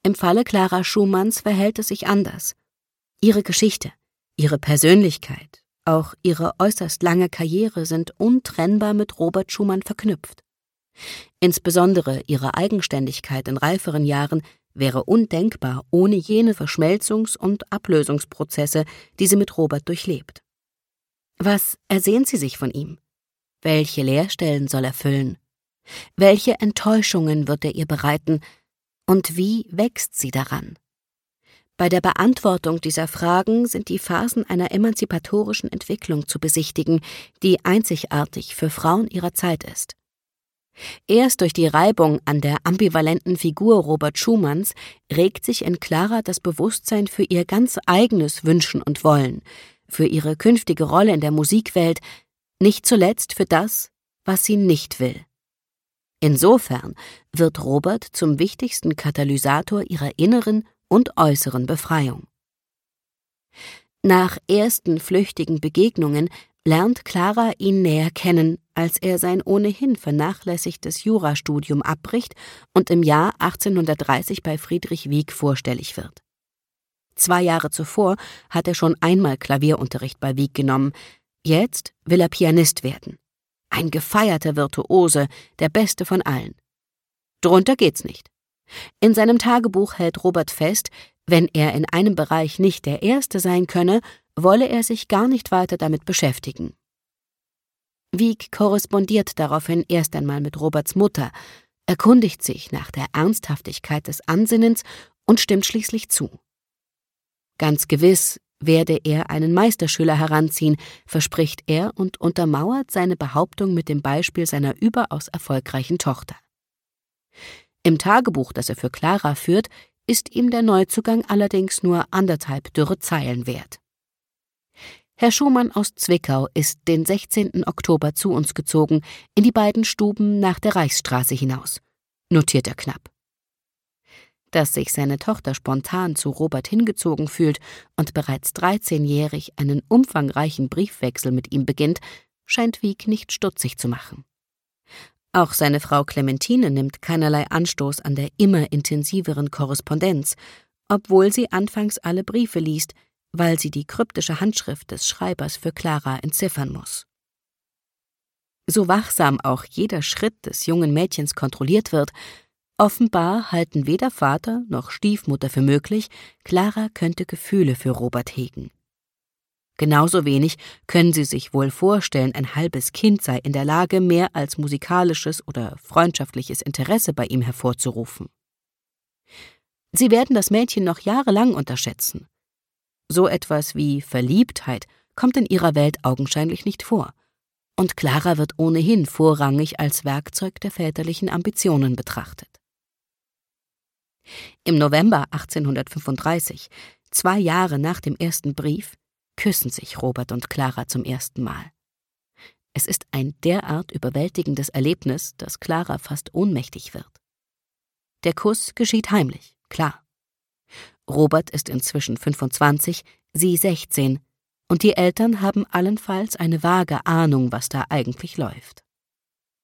Im Falle Clara Schumanns verhält es sich anders. Ihre Geschichte, ihre Persönlichkeit, auch ihre äußerst lange Karriere sind untrennbar mit Robert Schumann verknüpft. Insbesondere ihre Eigenständigkeit in reiferen Jahren wäre undenkbar ohne jene Verschmelzungs- und Ablösungsprozesse, die sie mit Robert durchlebt. Was ersehnt sie sich von ihm? Welche Leerstellen soll er füllen? Welche Enttäuschungen wird er ihr bereiten? Und wie wächst sie daran? Bei der Beantwortung dieser Fragen sind die Phasen einer emanzipatorischen Entwicklung zu besichtigen, die einzigartig für Frauen ihrer Zeit ist. Erst durch die Reibung an der ambivalenten Figur Robert Schumanns regt sich in Clara das Bewusstsein für ihr ganz eigenes Wünschen und Wollen, für ihre künftige Rolle in der Musikwelt, nicht zuletzt für das, was sie nicht will. Insofern wird Robert zum wichtigsten Katalysator ihrer inneren und äußeren Befreiung. Nach ersten flüchtigen Begegnungen lernt Clara ihn näher kennen, als er sein ohnehin vernachlässigtes Jurastudium abbricht und im Jahr 1830 bei Friedrich Wieck vorstellig wird. 2 Jahre zuvor hat er schon einmal Klavierunterricht bei Wieck genommen, jetzt will er Pianist werden. Ein gefeierter Virtuose, der beste von allen. Drunter geht's nicht. In seinem Tagebuch hält Robert fest, wenn er in einem Bereich nicht der Erste sein könne, wolle er sich gar nicht weiter damit beschäftigen. Wieck korrespondiert daraufhin erst einmal mit Roberts Mutter, erkundigt sich nach der Ernsthaftigkeit des Ansinnens und stimmt schließlich zu. Ganz gewiss werde er einen Meisterschüler heranziehen, verspricht er und untermauert seine Behauptung mit dem Beispiel seiner überaus erfolgreichen Tochter. Im Tagebuch, das er für Clara führt, ist ihm der Neuzugang allerdings nur 1,5 dürre Zeilen wert. Herr Schumann aus Zwickau ist den 16. Oktober zu uns gezogen, in die beiden Stuben nach der Reichsstraße hinaus, notiert er knapp. Dass sich seine Tochter spontan zu Robert hingezogen fühlt und bereits 13-jährig einen umfangreichen Briefwechsel mit ihm beginnt, scheint Wieck nicht stutzig zu machen. Auch seine Frau Clementine nimmt keinerlei Anstoß an der immer intensiveren Korrespondenz, obwohl sie anfangs alle Briefe liest, weil sie die kryptische Handschrift des Schreibers für Clara entziffern muss. So wachsam auch jeder Schritt des jungen Mädchens kontrolliert wird, offenbar halten weder Vater noch Stiefmutter für möglich, Clara könnte Gefühle für Robert hegen. Genauso wenig können sie sich wohl vorstellen, ein halbes Kind sei in der Lage, mehr als musikalisches oder freundschaftliches Interesse bei ihm hervorzurufen. Sie werden das Mädchen noch jahrelang unterschätzen. So etwas wie Verliebtheit kommt in ihrer Welt augenscheinlich nicht vor, und Clara wird ohnehin vorrangig als Werkzeug der väterlichen Ambitionen betrachtet. Im November 1835, 2 Jahre nach dem ersten Brief, küssen sich Robert und Clara zum ersten Mal. Es ist ein derart überwältigendes Erlebnis, dass Clara fast ohnmächtig wird. Der Kuss geschieht heimlich, klar. Robert ist inzwischen 25, sie 16, und die Eltern haben allenfalls eine vage Ahnung, was da eigentlich läuft.